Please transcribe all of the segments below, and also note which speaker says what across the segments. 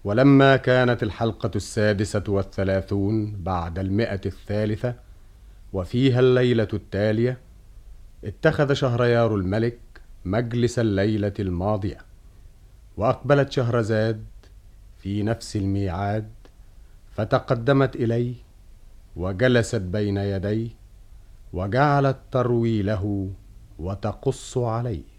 Speaker 1: ولما كانت الحلقة 36 بعد 100 وفيها الليلة التالية، اتخذ شهريار الملك مجلس الليلة الماضية، وأقبلت شهرزاد في نفس الميعاد، فتقدمت إليه وجلست بين يديه، وجعلت تروي له وتقص عليه.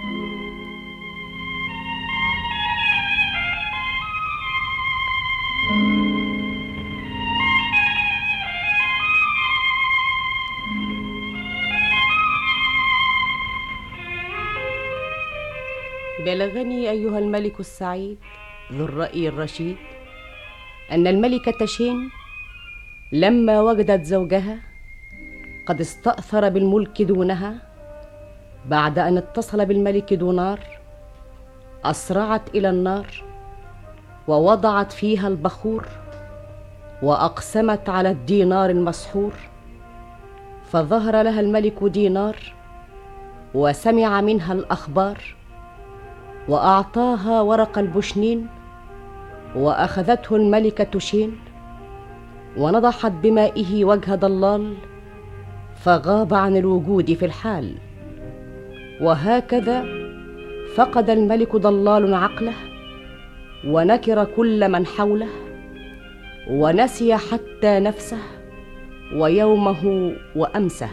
Speaker 2: بلغني أيها الملك السعيد ذو الرأي الرشيد أن الملكة شين لما وجدت زوجها قد استأثر بالملك دونها، بعد أن اتصل بالملك دونار، أسرعت إلى النار ووضعت فيها البخور، وأقسمت على الدينار المسحور. فظهر لها الملك دينار وسمع منها الأخبار، وأعطاها ورق البشنين، وأخذته الملكة شين ونضحت بمائه وجه ضلال، فغاب عن الوجود في الحال. وهكذا فقد الملك ضلال عقله، ونكر كل من حوله، ونسي حتى نفسه ويومه وأمسه.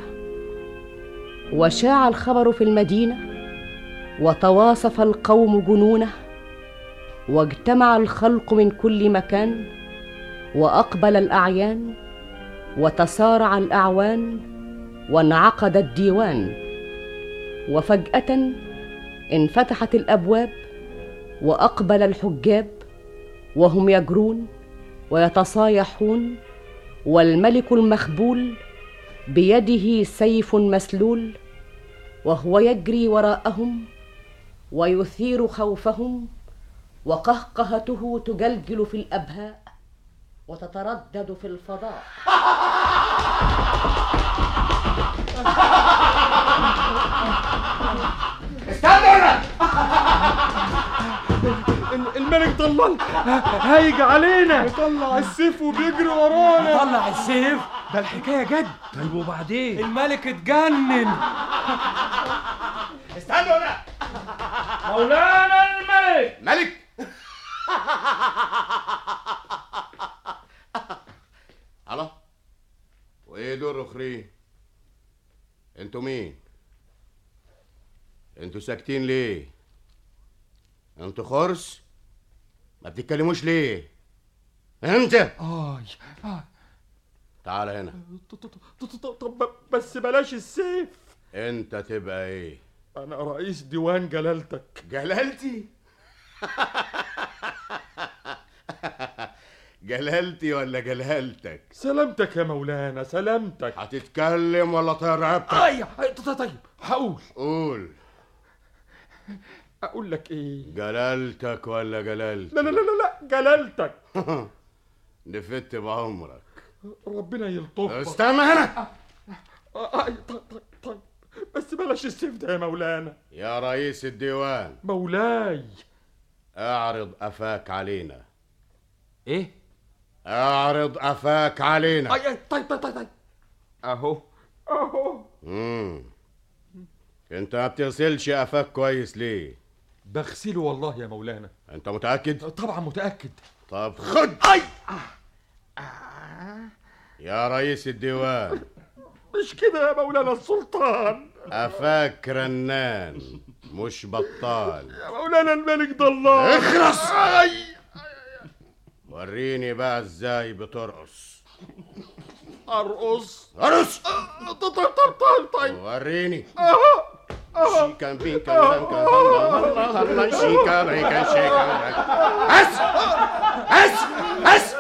Speaker 2: وشاع الخبر في المدينة، وتواصف القوم جنونه، واجتمع الخلق من كل مكان، وأقبل الأعيان، وتسارع الأعوان، وانعقد الديوان. وفجأة انفتحت الأبواب، وأقبل الحجاب، وهم يجرون ويتصايحون، والملك المخبول بيده سيف مسلول، وهو يجري وراءهم ويثير خوفهم، وقهقهته تجلجل في الأبهاء وتتردد في الفضاء.
Speaker 3: استنى! الملك ضلال هايج علينا، يطلع السيف وبيجري ورانا.
Speaker 4: يطلع السيف؟
Speaker 3: ده الحكاية جد.
Speaker 4: طيب وبعدين؟
Speaker 3: الملك اتجنن. استنوا هنا.
Speaker 4: مولانا الملك.
Speaker 3: ملك؟ الله، وايه دول اخرين؟ انتوا مين؟ انتوا ساكتين ليه؟ انتوا خرس؟ ما بتتكلموش ليه؟ انت تعال هنا.
Speaker 5: طب بس بلاش السيف.
Speaker 3: انت تبقى ايه؟
Speaker 5: انا رئيس ديوان جلالتك.
Speaker 3: جلالتي؟ جلالتي ولا جلالتك؟
Speaker 5: سلامتك يا مولانا، سلامتك.
Speaker 3: هتتكلم ولا طير رقبتك؟
Speaker 5: طيب هقول.
Speaker 3: قول.
Speaker 5: اقول لك ايه؟
Speaker 3: جلالتك ولا جلالتك؟
Speaker 5: لا جلالتك.
Speaker 3: نفدت بعمرك.
Speaker 5: ربنا يلطفك.
Speaker 3: استنى هنا.
Speaker 5: طيب بس بلاش السيف ده يا مولانا.
Speaker 3: يا رئيس الديوان.
Speaker 5: مولاي.
Speaker 3: اعرض قفاك علينا.
Speaker 4: ايه؟
Speaker 3: اعرض قفاك علينا.
Speaker 5: طيب
Speaker 4: اهو.
Speaker 3: انت ما بتغسلش قفاك كويس ليه؟
Speaker 5: بغسله والله يا مولانا.
Speaker 3: انت متأكد؟
Speaker 5: طبعا متأكد.
Speaker 3: طب خد. يا رئيس الديوان.
Speaker 5: مش كده يا مولانا السلطان.
Speaker 3: قفاك رنان مش بطال
Speaker 5: يا مولانا الملك ضلال.
Speaker 3: اخرس. وريني بقى ازاي بترقص.
Speaker 5: ارقص. طيب
Speaker 3: وريني. شيكا بيكا هلا هلا شيكا بيكا شيكا. اس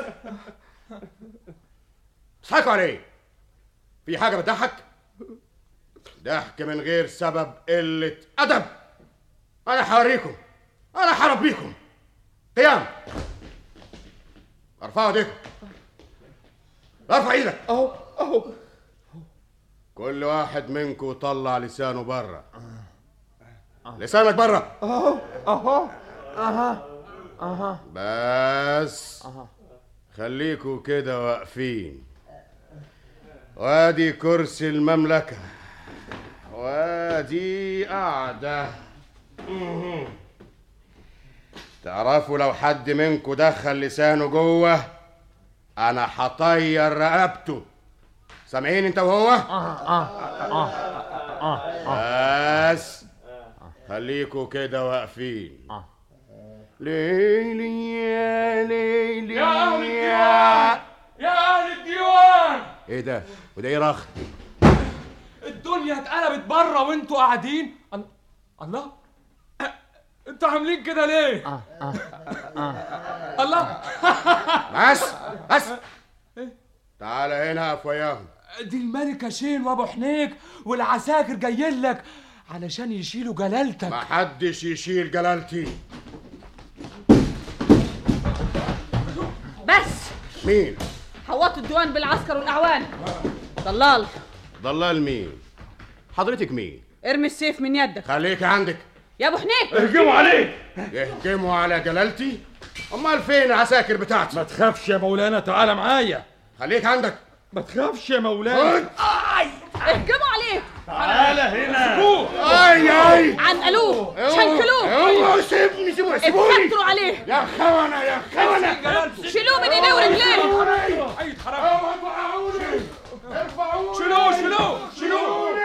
Speaker 3: بتضحكوا على ايه؟ في حاجة بتضحك؟ ضحك من غير سبب قلة أدب. أنا هوريكم، أنا هربيكم. قيام. ارفعوا ايديكم. ارفع ايدك.
Speaker 5: اهو.
Speaker 3: كل واحد منكم طلع لسانه بره. لسانك بره.
Speaker 5: اهو.
Speaker 3: بس خليكوا كده واقفين. وادي كرسي المملكة، وادي قاعدة. تعرفوا لو حد منكم دخل لسانه جوه انا هطير رقبته. سامعين انت وهو؟ بس خليكوا كده واقفين. ليلي يا ليلي
Speaker 4: يا أهل الديوان، يا أهل الديوان.
Speaker 3: ايه ده؟ وده ايه رخ؟
Speaker 4: الدنيا اتقلبت بره وانتوا قاعدين. الله، انتوا عاملين كده ليه؟ الله.
Speaker 3: بس تعال هنا اقف وياهم.
Speaker 4: دي الملكة شين وابو حنيك والعساكر جايين لك علشان يشيلوا جلالتك.
Speaker 3: ما حدش يشيل جلالتي.
Speaker 2: بس
Speaker 3: مين؟
Speaker 2: حوطوا الديوان بالعسكر والاعوان. ضلال.
Speaker 3: ضلال مين؟ حضرتك مين؟
Speaker 2: ارمي السيف من يدك.
Speaker 3: خليك عندك.
Speaker 2: يا ابو حنيك
Speaker 5: اهجموا عليه.
Speaker 3: يهجموا على جلالتي؟ امال فين العساكر بتاعتي؟
Speaker 5: ما تخافش يا مولانا، تعال معايا.
Speaker 3: خليك عندك.
Speaker 5: ما تخافش يا مولانا.
Speaker 2: اهجموا عليه.
Speaker 5: تعال هنا.
Speaker 3: اي
Speaker 2: عنقلوه، شنكلوه،
Speaker 3: اوعوا سيبوني سيبوني.
Speaker 2: اتكتروا عليه،
Speaker 3: يا خونة يا خونة.
Speaker 2: شيلوه من ايديه ورجليه.
Speaker 3: اوعوا توقعوني. ارفعوني.
Speaker 4: شيلوه.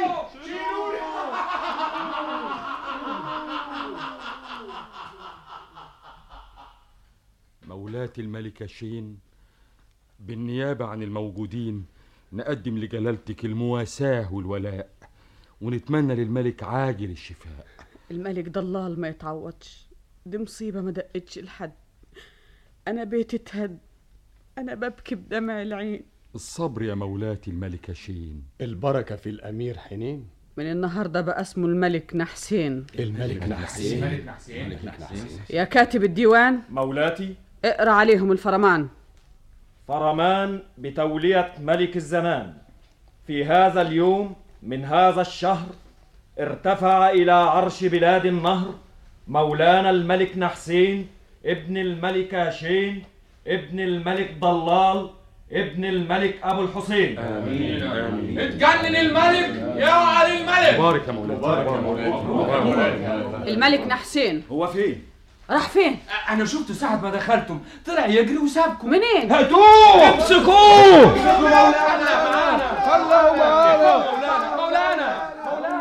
Speaker 5: مولاتي الملكة شين، بالنيابة عن الموجودين نقدم لجلالتك المواساة والولاء، ونتمنى للملك عاجل الشفاء.
Speaker 6: الملك ضلال ما يتعوضش، دي مصيبة ما دقتش لحد. أنا بيتي اتهد، أنا ببكي بدمع العين.
Speaker 5: الصبر يا مولاتي الملكة شين.
Speaker 1: البركة في الأمير حنين.
Speaker 6: من النهاردة بقى اسمه الملك نحسين.
Speaker 1: الملك نحسين.
Speaker 6: يا كاتب الديوان،
Speaker 7: مولاتي،
Speaker 6: اقرأ عليهم الفرمان.
Speaker 7: فرمان بتولية ملك الزمان. في هذا اليوم من هذا الشهر ارتفع إلى عرش بلاد النهر مولانا الملك نحسين ابن الملكة شين ابن الملك ضلال ابن الملك أبو الحسين.
Speaker 4: آمين. اتجنن الملك يا علي الملك.
Speaker 5: بارك يا مولانا.
Speaker 6: الملك نحسين
Speaker 7: هو فين؟
Speaker 6: راح فين؟
Speaker 4: انا شفته ساعة ما دخلتم طلع يجري وسابكم.
Speaker 6: منين؟
Speaker 4: هاتوه امسكوه. مولانا.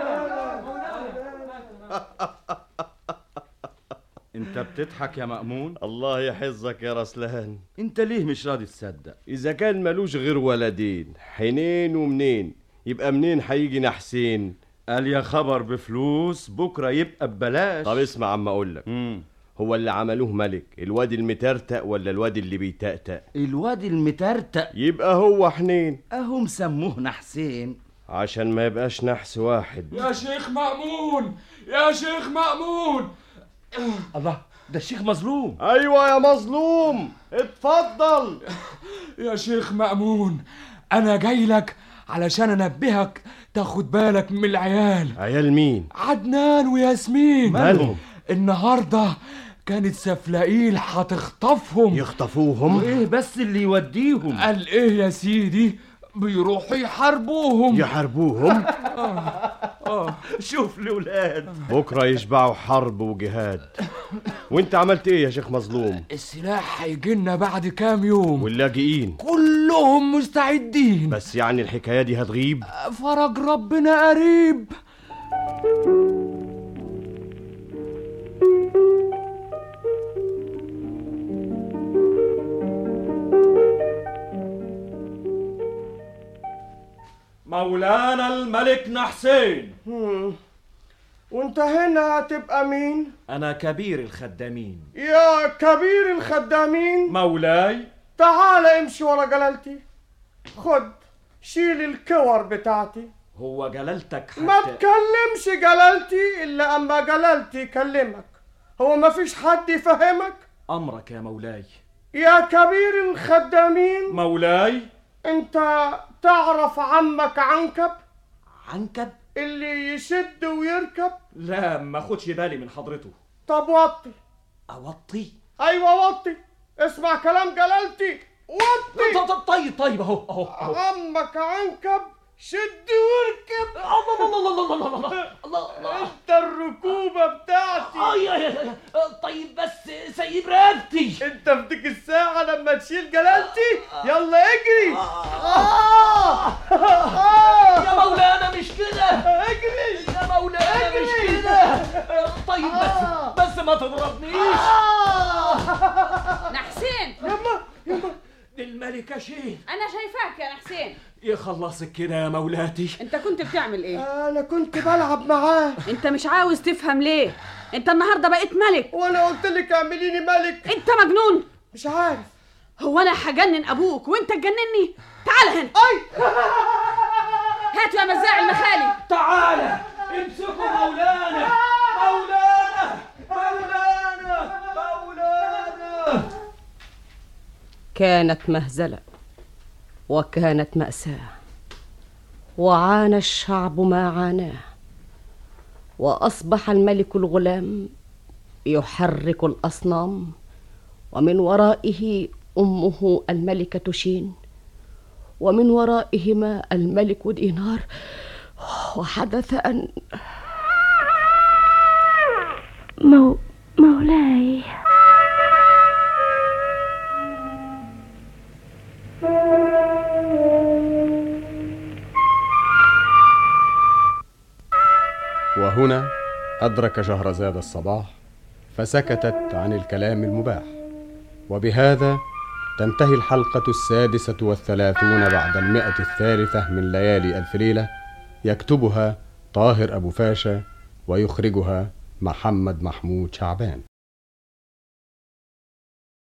Speaker 8: انت بتضحك يا مأمون؟
Speaker 9: الله يحفظك يا رسلان.
Speaker 8: انت ليه مش راضي تصدق؟
Speaker 9: اذا كان ملوش غير ولدين، حنين ومنين، يبقى منين هيجي نحسين؟
Speaker 8: قال يا خبر بفلوس بكره يبقى ببلاش.
Speaker 9: طب اسمع عم اقولك، هو اللي عملوه ملك الواد المترتق ولا الواد اللي بيتأتأ؟
Speaker 8: الواد المترتق.
Speaker 9: يبقى هو حنين.
Speaker 8: اهو مسموه نحسين
Speaker 9: عشان ما يبقاش نحس واحد.
Speaker 4: يا شيخ مأمون، يا شيخ مأمون.
Speaker 8: الله، ده الشيخ مظلوم.
Speaker 9: ايوه يا مظلوم، اتفضل.
Speaker 4: يا شيخ مأمون، انا جاي لك علشان انبهك تاخد بالك من العيال.
Speaker 9: عيال مين؟
Speaker 4: عدنان وياسمين.
Speaker 9: مالهم؟
Speaker 4: النهارده كانت سفلائيل هتخطفهم.
Speaker 9: يخطفوهم؟
Speaker 8: ايه بس اللي يوديهم؟
Speaker 4: قال ايه يا سيدي؟ بيروحوا يحاربوهم.
Speaker 9: يحاربوهم؟
Speaker 8: شوف الولاد
Speaker 9: بكره يشبعوا حرب وجهاد. وانت عملت ايه يا شيخ مظلوم؟
Speaker 4: السلاح هيجينا بعد كام يوم،
Speaker 9: واللاجئين
Speaker 4: كلهم مستعدين.
Speaker 9: بس يعني الحكايه دي هتغيب؟
Speaker 4: فرج ربنا قريب.
Speaker 7: مولانا الملك نحسين.
Speaker 10: وانت هنا هتبقى مين؟
Speaker 7: أنا كبير الخدامين.
Speaker 10: يا كبير الخدامين.
Speaker 7: مولاي،
Speaker 10: تعال امشي ورا جلالتي. خد شيل الكور بتاعتي.
Speaker 7: هو جلالتك حتى
Speaker 10: ما تكلمش جلالتي إلا أما جلالتي يكلمك. هو ما فيش حد يفهمك؟
Speaker 7: أمرك يا مولاي.
Speaker 10: يا كبير الخدامين.
Speaker 7: مولاي،
Speaker 10: انت تعرف عمك عنكب؟
Speaker 7: عنكب؟
Speaker 10: اللي يشد ويركب؟
Speaker 7: لا، ما خدش بالي من حضرته.
Speaker 10: طب وطي.
Speaker 7: أوطي؟
Speaker 10: ايوه وطي، اسمع كلام جلالتي، وطي.
Speaker 7: طيب اهو
Speaker 10: عمك عنكب، شد واركب.
Speaker 7: الله
Speaker 10: انت الركوبة بتاعتي.
Speaker 7: طيب بس سيب رقبتي.
Speaker 10: انت في ديك الساعة لما تشيل جلالتي يلا اجري.
Speaker 7: يا مولانا مش كده،
Speaker 10: اجري
Speaker 7: يا مولانا مش كده. طيب بس ما تضربنيش.
Speaker 2: نحسين،
Speaker 10: يما
Speaker 7: دي الملكة شين.
Speaker 2: انا شايفاك يا نحسين.
Speaker 7: يخلصك كده يا مولاتي.
Speaker 2: انت كنت بتعمل ايه؟
Speaker 10: انا كنت بلعب معاه.
Speaker 2: انت مش عاوز تفهم ليه؟ انت النهارده بقيت ملك.
Speaker 10: وانا قلت لك اعمليني ملك.
Speaker 2: انت مجنون.
Speaker 10: مش عارف.
Speaker 2: هو انا هجنن ابوك وانت تجنني؟ تعال هنا.
Speaker 10: اي
Speaker 2: هاتوا يا مزاع المخالي.
Speaker 7: تعالى امسكوا مولانا.
Speaker 6: كانت مهزلة وكانت مأساة، وعانى الشعب ما عاناه، وأصبح الملك الغلام يحرك الأصنام، ومن ورائه أمه الملكة شين، ومن ورائهما الملك دينار. وحدث أن
Speaker 11: مولاي.
Speaker 1: وهنا أدرك شهرزاد الصباح فسكتت عن الكلام المباح. وبهذا تنتهي الحلقة 36 بعد 103 من ليالي ألف ليلة. يكتبها طاهر أبو فاشا ويخرجها محمد محمود شعبان.